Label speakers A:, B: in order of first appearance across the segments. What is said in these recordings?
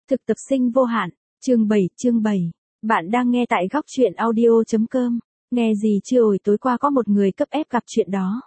A: Thực tập sinh vô hạn, chương 7. Bạn đang nghe tại góc truyện audio.com. Nghe gì chưa ổi, tối qua có một người cấp ép gặp chuyện đó.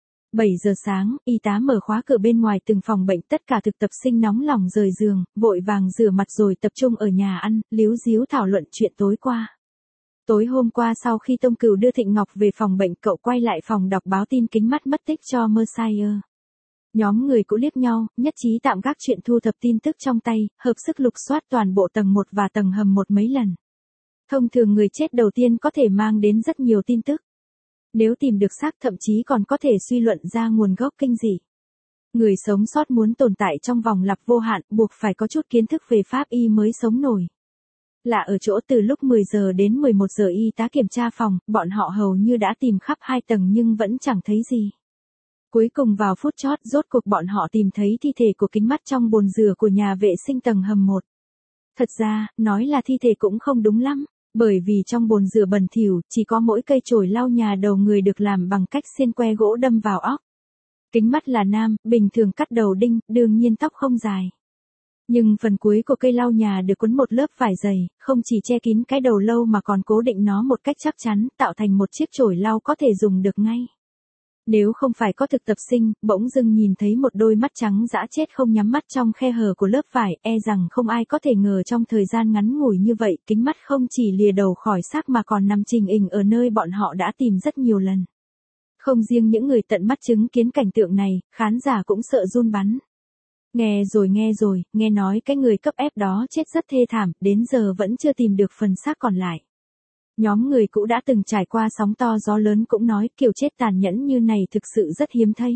A: 7 giờ sáng, y tá mở khóa cửa bên ngoài từng phòng bệnh, tất cả thực tập sinh nóng lòng rời giường, vội vàng rửa mặt rồi tập trung ở nhà ăn, líu díu thảo luận chuyện tối qua. Tối hôm qua sau khi Tông Cửu đưa Thịnh Ngọc về phòng bệnh, cậu quay lại phòng đọc báo tin kính mắt mất tích cho Mercier. Nhóm người cũng liếc nhau, nhất trí tạm gác chuyện thu thập tin tức trong tay, hợp sức lục soát toàn bộ tầng 1 và tầng hầm một mấy lần. Thông thường người chết đầu tiên có thể mang đến rất nhiều tin tức. Nếu tìm được xác, thậm chí còn có thể suy luận ra nguồn gốc kinh dị. Người sống sót muốn tồn tại trong vòng lặp vô hạn, buộc phải có chút kiến thức về pháp y mới sống nổi. Lạ ở chỗ từ lúc 10 giờ đến 11 giờ y tá kiểm tra phòng, bọn họ hầu như đã tìm khắp 2 tầng nhưng vẫn chẳng thấy gì. Cuối cùng vào phút chót, rốt cuộc bọn họ tìm thấy thi thể của kính mắt trong bồn rửa của nhà vệ sinh tầng hầm 1. Thật ra, nói là thi thể cũng không đúng lắm, bởi vì trong bồn rửa bẩn thỉu, chỉ có mỗi cây chổi lau nhà đầu người được làm bằng cách xiên que gỗ đâm vào óc. Kính mắt là nam, bình thường cắt đầu đinh, đương nhiên tóc không dài. Nhưng phần cuối của cây lau nhà được quấn một lớp vải dày, không chỉ che kín cái đầu lâu mà còn cố định nó một cách chắc chắn, tạo thành một chiếc chổi lau có thể dùng được ngay. Nếu không phải có thực tập sinh, bỗng dưng nhìn thấy một đôi mắt trắng dã chết không nhắm mắt trong khe hở của lớp vải, e rằng không ai có thể ngờ trong thời gian ngắn ngủi như vậy, kính mắt không chỉ lìa đầu khỏi xác mà còn nằm trình hình ở nơi bọn họ đã tìm rất nhiều lần. Không riêng những người tận mắt chứng kiến cảnh tượng này, khán giả cũng sợ run bắn. Nghe rồi, nghe nói cái người cấp ép đó chết rất thê thảm, đến giờ vẫn chưa tìm được phần xác còn lại. Nhóm người cũ đã từng trải qua sóng to gió lớn cũng nói kiểu chết tàn nhẫn như này thực sự rất hiếm thấy.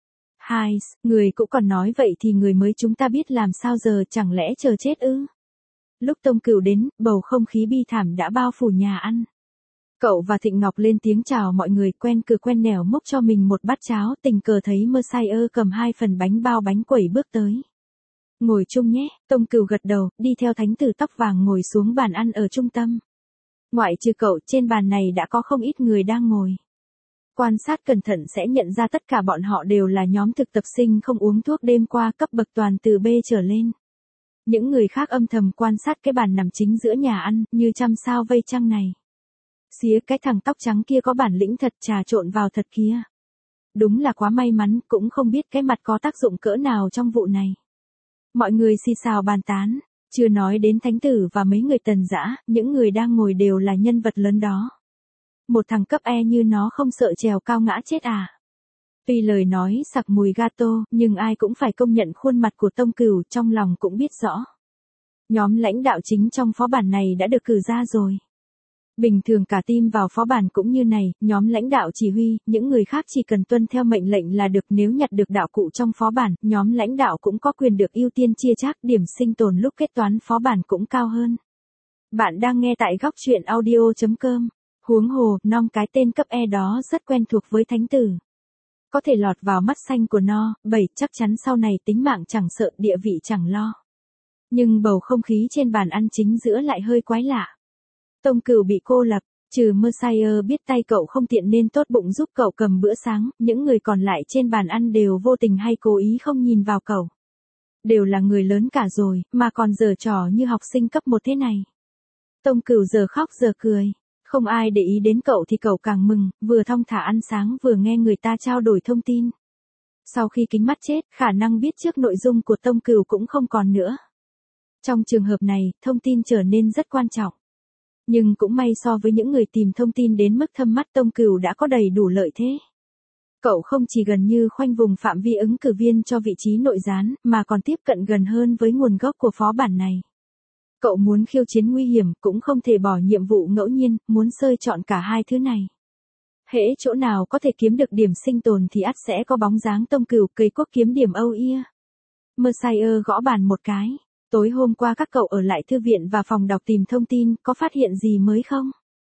A: Hai, người cũ còn nói vậy thì người mới chúng ta biết làm sao giờ, chẳng lẽ chờ chết ư? Lúc Tông Cửu đến, bầu không khí bi thảm đã bao phủ nhà ăn. Cậu và Thịnh Ngọc lên tiếng chào mọi người, quen cửa quen nẻo múc cho mình một bát cháo, tình cờ thấy Mercier cầm 2 phần bánh bao bánh quẩy bước tới. Ngồi chung nhé, Tông Cửu gật đầu, đi theo thánh tử tóc vàng ngồi xuống bàn ăn ở trung tâm. Ngoại trừ cậu, trên bàn này đã có không ít người đang ngồi. Quan sát cẩn thận sẽ nhận ra tất cả bọn họ đều là nhóm thực tập sinh không uống thuốc đêm qua, cấp bậc toàn từ B trở lên. Những người khác âm thầm quan sát cái bàn nằm chính giữa nhà ăn, như trăm sao vây trăng này. Xía, cái thằng tóc trắng kia có bản lĩnh thật, trà trộn vào thật kia. Đúng là quá may mắn, cũng không biết cái mặt có tác dụng cỡ nào trong vụ này. Mọi người xì xào bàn tán. Chưa nói đến thánh tử và mấy người tần dã, những người đang ngồi đều là nhân vật lớn đó. Một thằng cấp E như nó không sợ trèo cao ngã chết à? Tuy lời nói sặc mùi gato, nhưng ai cũng phải công nhận khuôn mặt của Tông Cửu, trong lòng cũng biết rõ. Nhóm lãnh đạo chính trong phó bản này đã được cử ra rồi. Bình thường cả team vào phó bản cũng như này, nhóm lãnh đạo chỉ huy, những người khác chỉ cần tuân theo mệnh lệnh là được. Nếu nhặt được đạo cụ trong phó bản, nhóm lãnh đạo cũng có quyền được ưu tiên chia chác, điểm sinh tồn lúc kết toán phó bản cũng cao hơn. Bạn đang nghe tại góc truyện audio.com. Huống hồ, Nom, cái tên cấp E đó rất quen thuộc với thánh tử. Có thể lọt vào mắt xanh của No, 7, chắc chắn sau này tính mạng chẳng sợ, địa vị chẳng lo. Nhưng bầu không khí trên bàn ăn chính giữa lại hơi quái lạ. Tông Cửu bị cô lập, trừ Mercier biết tay cậu không tiện nên tốt bụng giúp cậu cầm bữa sáng, những người còn lại trên bàn ăn đều vô tình hay cố ý không nhìn vào cậu. Đều là người lớn cả rồi, mà còn giở trò như học sinh cấp 1 thế này. Tông Cửu giờ khóc giờ cười, không ai để ý đến cậu thì cậu càng mừng, vừa thong thả ăn sáng vừa nghe người ta trao đổi thông tin. Sau khi kính mắt chết, khả năng biết trước nội dung của Tông Cửu cũng không còn nữa. Trong trường hợp này, thông tin trở nên rất quan trọng. Nhưng cũng may so với những người tìm thông tin đến mức thâm mắt, Tông Cửu đã có đầy đủ lợi thế. Cậu không chỉ gần như khoanh vùng phạm vi ứng cử viên cho vị trí nội gián, mà còn tiếp cận gần hơn với nguồn gốc của phó bản này. Cậu muốn khiêu chiến nguy hiểm, cũng không thể bỏ nhiệm vụ ngẫu nhiên, muốn sơi chọn cả hai thứ này. Hễ chỗ nào có thể kiếm được điểm sinh tồn thì ắt sẽ có bóng dáng Tông Cửu, cây quốc kiếm điểm âu ia. Mercier gõ bàn một cái. Tối hôm qua các cậu ở lại thư viện và phòng đọc tìm thông tin, có phát hiện gì mới không?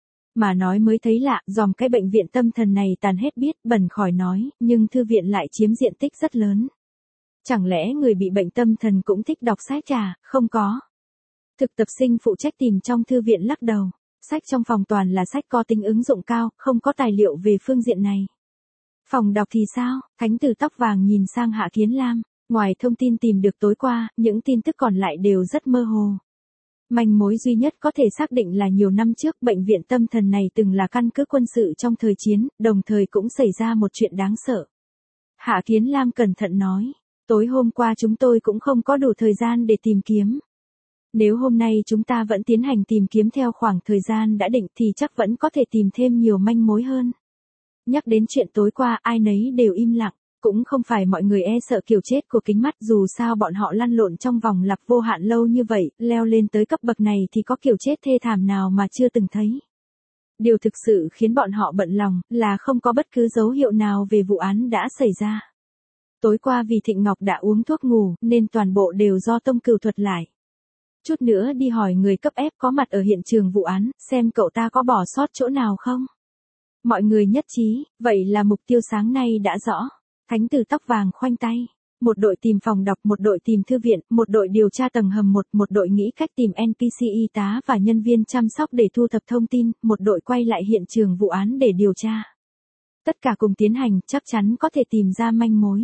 A: Mà nói mới thấy lạ, dòm cái bệnh viện tâm thần này tàn hết biết, bẩn khỏi nói, nhưng thư viện lại chiếm diện tích rất lớn. Chẳng lẽ người bị bệnh tâm thần cũng thích đọc sách à? Không có. Thực tập sinh phụ trách tìm trong thư viện lắc đầu. Sách trong phòng toàn là sách có tính ứng dụng cao, không có tài liệu về phương diện này. Phòng đọc thì sao? Thánh tử tóc vàng nhìn sang Hạ Kiến Lam. Ngoài thông tin tìm được tối qua, những tin tức còn lại đều rất mơ hồ. Manh mối duy nhất có thể xác định là nhiều năm trước bệnh viện tâm thần này từng là căn cứ quân sự trong thời chiến, đồng thời cũng xảy ra một chuyện đáng sợ. Hạ Kiến Lam cẩn thận nói, tối hôm qua chúng tôi cũng không có đủ thời gian để tìm kiếm. Nếu hôm nay chúng ta vẫn tiến hành tìm kiếm theo khoảng thời gian đã định thì chắc vẫn có thể tìm thêm nhiều manh mối hơn. Nhắc đến chuyện tối qua ai nấy đều im lặng, cũng không phải mọi người e sợ kiểu chết của kính mắt, dù sao bọn họ lăn lộn trong vòng lặp vô hạn lâu như vậy, leo lên tới cấp bậc này thì có kiểu chết thê thảm nào mà chưa từng thấy. Điều thực sự khiến bọn họ bận lòng là không có bất cứ dấu hiệu nào về vụ án đã xảy ra. Tối qua vì Thịnh Ngọc đã uống thuốc ngủ nên toàn bộ đều do Tông Cửu thuật lại. Chút nữa đi hỏi người cấp ép có mặt ở hiện trường vụ án, xem cậu ta có bỏ sót chỗ nào không. Mọi người nhất trí, vậy là mục tiêu sáng nay đã rõ. Thánh tử tóc vàng khoanh tay. Một đội tìm phòng đọc, một đội tìm thư viện, một đội điều tra tầng hầm 1, một đội nghĩ cách tìm NPC y tá và nhân viên chăm sóc để thu thập thông tin, một đội quay lại hiện trường vụ án để điều tra. Tất cả cùng tiến hành, chắc chắn có thể tìm ra manh mối.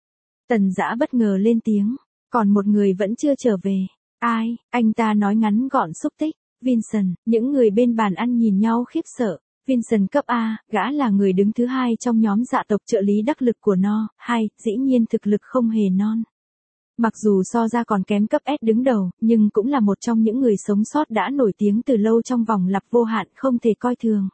A: Tần Dã bất ngờ lên tiếng, còn một người vẫn chưa trở về. Ai? Anh ta nói ngắn gọn xúc tích. Vincent. Những người bên bàn ăn nhìn nhau khiếp sợ. Vincent cấp A, gã là người đứng thứ hai trong nhóm dạ tộc trợ lý đắc lực của No. 2, dĩ nhiên thực lực không hề non. Mặc dù so ra còn kém cấp S đứng đầu, nhưng cũng là một trong những người sống sót đã nổi tiếng từ lâu trong vòng lặp vô hạn không thể coi thường.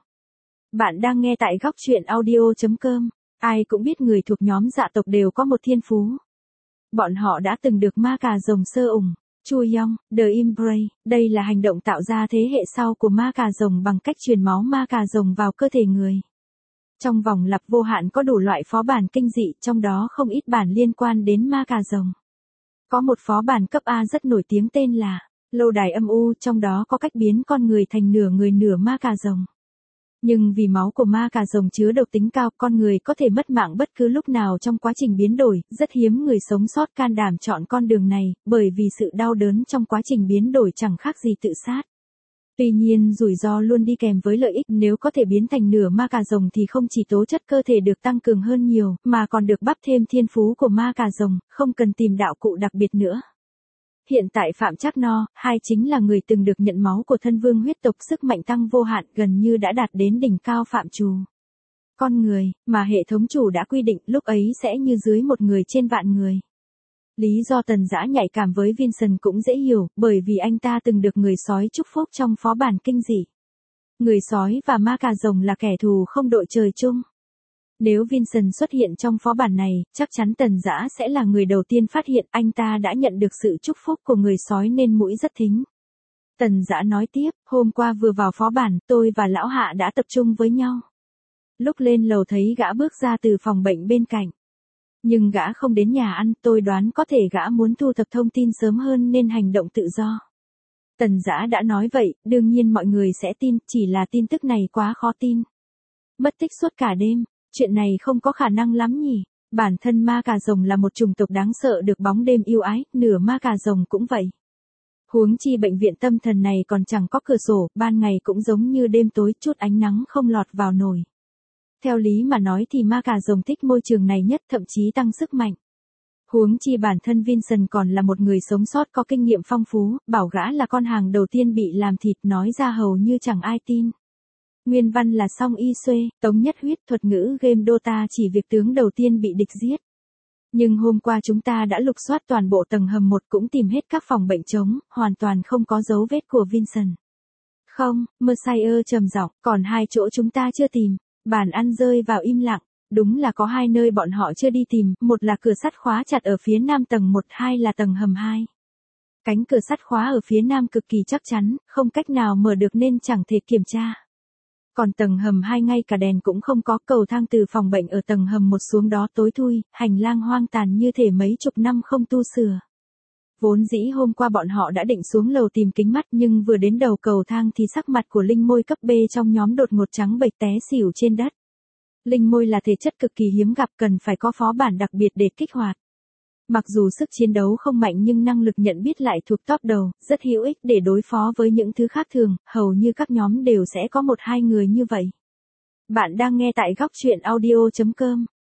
A: Bạn đang nghe tại góc truyện audio.com. Ai cũng biết người thuộc nhóm dạ tộc đều có một thiên phú. Bọn họ đã từng được ma cà rồng sơ ủng. Chu Yong, The Embrace, đây là hành động tạo ra thế hệ sau của ma cà rồng bằng cách truyền máu ma cà rồng vào cơ thể người. Trong vòng lặp vô hạn có đủ loại phó bản kinh dị, trong đó không ít bản liên quan đến ma cà rồng. Có một phó bản cấp A rất nổi tiếng tên là Lâu đài âm u, trong đó có cách biến con người thành nửa người nửa ma cà rồng. Nhưng vì máu của ma cà rồng chứa độc tính cao, con người có thể mất mạng bất cứ lúc nào trong quá trình biến đổi, rất hiếm người sống sót can đảm chọn con đường này, bởi vì sự đau đớn trong quá trình biến đổi chẳng khác gì tự sát. Tuy nhiên rủi ro luôn đi kèm với lợi ích, nếu có thể biến thành nửa ma cà rồng thì không chỉ tố chất cơ thể được tăng cường hơn nhiều, mà còn được bắp thêm thiên phú của ma cà rồng, không cần tìm đạo cụ đặc biệt nữa. Hiện tại Phạm Trác No. 2 chính là người từng được nhận máu của thân vương huyết tộc, sức mạnh tăng vô hạn, gần như đã đạt đến đỉnh cao phạm trù. Con người, mà hệ thống chủ đã quy định lúc ấy sẽ như dưới một người trên vạn người. Lý do Tần Dã nhạy cảm với Vincent cũng dễ hiểu, bởi vì anh ta từng được người sói chúc phúc trong phó bản kinh dị. Người sói và ma cà rồng là kẻ thù không đội trời chung. Nếu Vincent xuất hiện trong phó bản này, chắc chắn Tần Dã sẽ là người đầu tiên phát hiện anh ta đã nhận được sự chúc phúc của người sói nên mũi rất thính. Tần Dã nói tiếp, hôm qua vừa vào phó bản, tôi và lão Hạ đã tập trung với nhau. Lúc lên lầu thấy gã bước ra từ phòng bệnh bên cạnh. Nhưng gã không đến nhà ăn, tôi đoán có thể gã muốn thu thập thông tin sớm hơn nên hành động tự do. Tần Dã đã nói vậy, đương nhiên mọi người sẽ tin, chỉ là tin tức này quá khó tin. Mất tích suốt cả đêm. Chuyện này không có khả năng lắm nhỉ. Bản thân ma cà rồng là một chủng tộc đáng sợ được bóng đêm yêu ái, nửa ma cà rồng cũng vậy. Huống chi bệnh viện tâm thần này còn chẳng có cửa sổ, ban ngày cũng giống như đêm tối, chút ánh nắng không lọt vào nổi. Theo lý mà nói thì ma cà rồng thích môi trường này nhất, thậm chí tăng sức mạnh. Huống chi bản thân Vincent còn là một người sống sót có kinh nghiệm phong phú, bảo gã là con hàng đầu tiên bị làm thịt nói ra hầu như chẳng ai tin. Nguyên văn là Song Y Xuê, Tống Nhất Huyết, thuật ngữ game Dota chỉ việc tướng đầu tiên bị địch giết. Nhưng hôm qua chúng ta đã lục soát toàn bộ tầng hầm 1 cũng tìm hết các phòng bệnh trống, hoàn toàn không có dấu vết của Vincent. Không, Mercier trầm giọng, còn 2 chỗ chúng ta chưa tìm. Bàn ăn rơi vào im lặng. Đúng là có 2 nơi bọn họ chưa đi tìm, một là cửa sắt khóa chặt ở phía nam tầng 1, 2 là tầng hầm 2. Cánh cửa sắt khóa ở phía nam cực kỳ chắc chắn, không cách nào mở được nên chẳng thể kiểm tra. Còn tầng hầm 2 ngay cả đèn cũng không có, cầu thang từ phòng bệnh ở tầng hầm 1 xuống đó tối thui, hành lang hoang tàn như thể mấy chục năm không tu sửa. Vốn dĩ hôm qua bọn họ đã định xuống lầu tìm kính mắt nhưng vừa đến đầu cầu thang thì sắc mặt của Linh Môi cấp B trong nhóm đột ngột trắng bệch té xỉu trên đất. Linh Môi là thể chất cực kỳ hiếm gặp, cần phải có phó bản đặc biệt để kích hoạt. Mặc dù sức chiến đấu không mạnh nhưng năng lực nhận biết lại thuộc top đầu, rất hữu ích để đối phó với những thứ khác thường, hầu như các nhóm đều sẽ có 1-2 người như vậy. Bạn đang nghe tại góc truyện audio.com.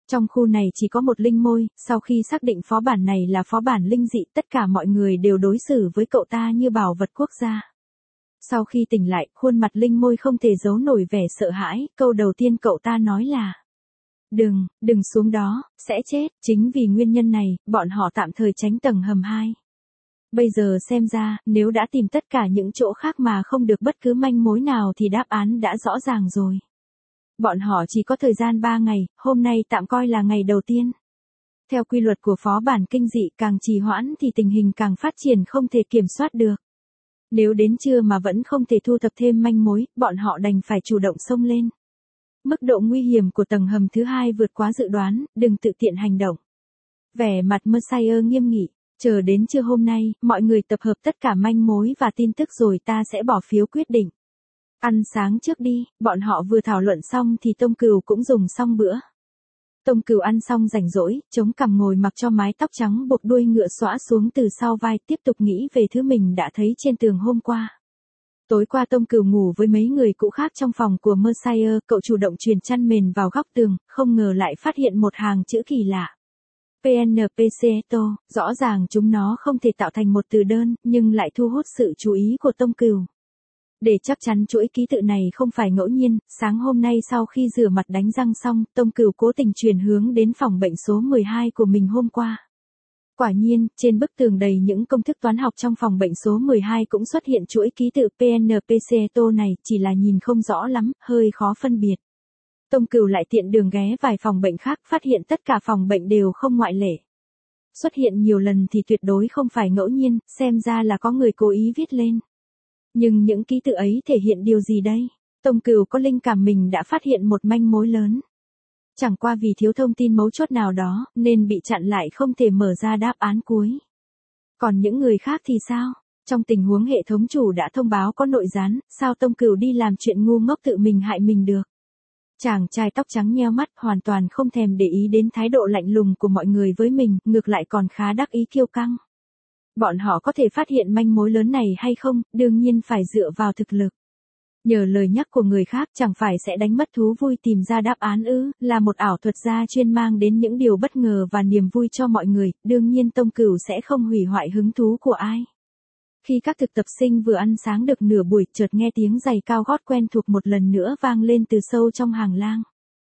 A: Trong khu này chỉ có một linh môi, sau khi xác định phó bản này là phó bản linh dị, tất cả mọi người đều đối xử với cậu ta như bảo vật quốc gia. Sau khi tỉnh lại, khuôn mặt linh môi không thể giấu nổi vẻ sợ hãi, câu đầu tiên cậu ta nói là: đừng xuống đó, sẽ chết. Chính vì nguyên nhân này, bọn họ tạm thời tránh tầng hầm 2. Bây giờ xem ra, nếu đã tìm tất cả những chỗ khác mà không được bất cứ manh mối nào thì đáp án đã rõ ràng rồi. Bọn họ chỉ có thời gian 3 ngày, hôm nay tạm coi là ngày đầu tiên. Theo quy luật của phó bản kinh dị, càng trì hoãn thì tình hình càng phát triển không thể kiểm soát được. Nếu đến trưa mà vẫn không thể thu thập thêm manh mối, bọn họ đành phải chủ động xông lên. Mức độ nguy hiểm của tầng hầm thứ 2 vượt quá dự đoán, đừng tự tiện hành động. Vẻ mặt Messiah nghiêm nghị, chờ đến trưa hôm nay, mọi người tập hợp tất cả manh mối và tin tức rồi ta sẽ bỏ phiếu quyết định. Ăn sáng trước đi, bọn họ vừa thảo luận xong thì Tông Cừu cũng dùng xong bữa. Tông Cừu ăn xong rảnh rỗi, chống cằm ngồi mặc cho mái tóc trắng buộc đuôi ngựa xõa xuống từ sau vai, tiếp tục nghĩ về thứ mình đã thấy trên tường hôm qua. Tối qua Tông Cừu ngủ với mấy người cũ khác trong phòng của Messiah, cậu chủ động truyền chăn mền vào góc tường, không ngờ lại phát hiện một hàng chữ kỳ lạ. PNPCETO, rõ ràng chúng nó không thể tạo thành một từ đơn, nhưng lại thu hút sự chú ý của Tông Cừu. Để chắc chắn chuỗi ký tự này không phải ngẫu nhiên, sáng hôm nay sau khi rửa mặt đánh răng xong, Tông Cừu cố tình chuyển hướng đến phòng bệnh số 12 của mình hôm qua. Quả nhiên, trên bức tường đầy những công thức toán học trong phòng bệnh số 12 cũng xuất hiện chuỗi ký tự PNPCETO này, chỉ là nhìn không rõ lắm, hơi khó phân biệt. Tông Cừu lại tiện đường ghé vài phòng bệnh khác, phát hiện tất cả phòng bệnh đều không ngoại lệ. Xuất hiện nhiều lần thì tuyệt đối không phải ngẫu nhiên, xem ra là có người cố ý viết lên. Nhưng những ký tự ấy thể hiện điều gì đây? Tông Cừu có linh cảm mình đã phát hiện một manh mối lớn. Chẳng qua vì thiếu thông tin mấu chốt nào đó, nên bị chặn lại không thể mở ra đáp án cuối. Còn những người khác thì sao? Trong tình huống hệ thống chủ đã thông báo có nội gián, sao Tông Cừu đi làm chuyện ngu ngốc tự mình hại mình được? Chàng trai tóc trắng nheo mắt, hoàn toàn không thèm để ý đến thái độ lạnh lùng của mọi người với mình, ngược lại còn khá đắc ý kiêu căng. Bọn họ có thể phát hiện manh mối lớn này hay không, đương nhiên phải dựa vào thực lực. Nhờ lời nhắc của người khác chẳng phải sẽ đánh mất thú vui tìm ra đáp án ư, là một ảo thuật gia chuyên mang đến những điều bất ngờ và niềm vui cho mọi người, đương nhiên Tông Cừu sẽ không hủy hoại hứng thú của ai. Khi các thực tập sinh vừa ăn sáng được nửa buổi, chợt nghe tiếng giày cao gót quen thuộc một lần nữa vang lên từ sâu trong hàng lang.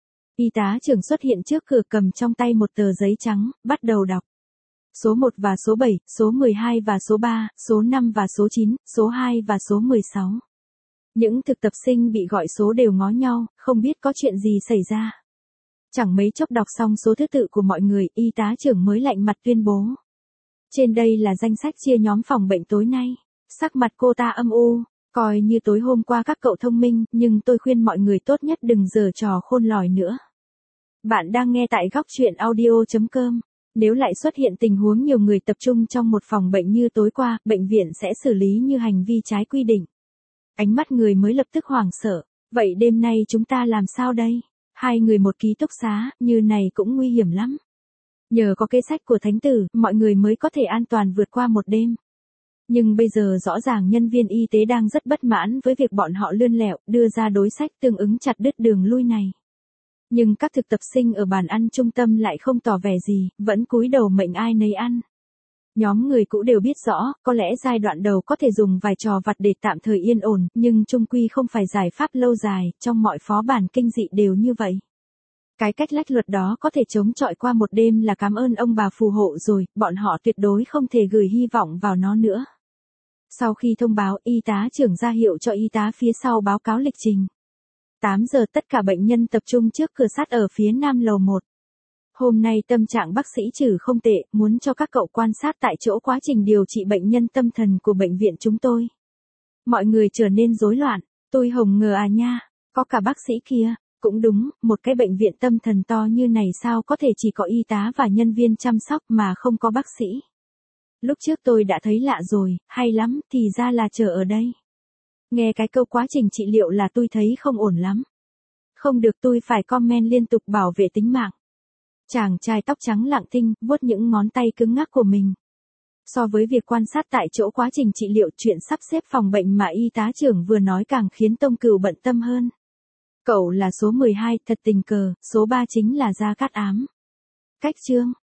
A: Y tá trưởng xuất hiện trước cửa cầm trong tay một tờ giấy trắng, bắt đầu đọc. Số 1 và số 7, số 12 và số 3, số 5 và số 9, số 2 và số 16. Những thực tập sinh bị gọi số đều ngó nhau, không biết có chuyện gì xảy ra. Chẳng mấy chốc đọc xong số thứ tự của mọi người, y tá trưởng mới lạnh mặt tuyên bố. Trên đây là danh sách chia nhóm phòng bệnh tối nay. Sắc mặt cô ta âm u, coi như tối hôm qua các cậu thông minh, nhưng tôi khuyên mọi người tốt nhất đừng giở trò khôn lỏi nữa. Bạn đang nghe tại góc truyện audio.com. Nếu lại xuất hiện tình huống nhiều người tập trung trong một phòng bệnh như tối qua, bệnh viện sẽ xử lý như hành vi trái quy định. Ánh mắt người mới lập tức hoảng sợ. Vậy đêm nay chúng ta làm sao đây? 2 người một ký túc xá, như này cũng nguy hiểm lắm. Nhờ có kế sách của thánh tử, mọi người mới có thể an toàn vượt qua một đêm. Nhưng bây giờ rõ ràng nhân viên y tế đang rất bất mãn với việc bọn họ lươn lẹo, đưa ra đối sách tương ứng chặt đứt đường lui này. Nhưng các thực tập sinh ở bàn ăn trung tâm lại không tỏ vẻ gì, vẫn cúi đầu mệnh ai nấy ăn. Nhóm người cũ đều biết rõ, có lẽ giai đoạn đầu có thể dùng vài trò vặt để tạm thời yên ổn, nhưng chung quy không phải giải pháp lâu dài, trong mọi phó bản kinh dị đều như vậy. Cái cách lách luật đó có thể chống chọi qua một đêm là cảm ơn ông bà phù hộ rồi, bọn họ tuyệt đối không thể gửi hy vọng vào nó nữa. Sau khi thông báo, y tá trưởng ra hiệu cho y tá phía sau báo cáo lịch trình. 8 giờ tất cả bệnh nhân tập trung trước cửa sắt ở phía nam lầu 1. Hôm nay tâm trạng bác sĩ Trử không tệ, muốn cho các cậu quan sát tại chỗ quá trình điều trị bệnh nhân tâm thần của bệnh viện chúng tôi. Mọi người trở nên rối loạn, tôi hồng ngờ à nha, có cả bác sĩ kia. Cũng đúng, một cái bệnh viện tâm thần to như này sao có thể chỉ có y tá và nhân viên chăm sóc mà không có bác sĩ. Lúc trước tôi đã thấy lạ rồi, hay lắm, thì ra là chờ ở đây. Nghe cái câu quá trình trị liệu là tôi thấy không ổn lắm. Không được, tôi phải comment liên tục bảo vệ tính mạng. Chàng trai tóc trắng lặng thinh, vuốt những ngón tay cứng ngắc của mình. So với việc quan sát tại chỗ quá trình trị liệu, chuyện sắp xếp phòng bệnh mà y tá trưởng vừa nói càng khiến Tông Cừu bận tâm hơn. Cậu là số 12, thật tình cờ, số 3 chính là Gia Cát Ám. Cách chương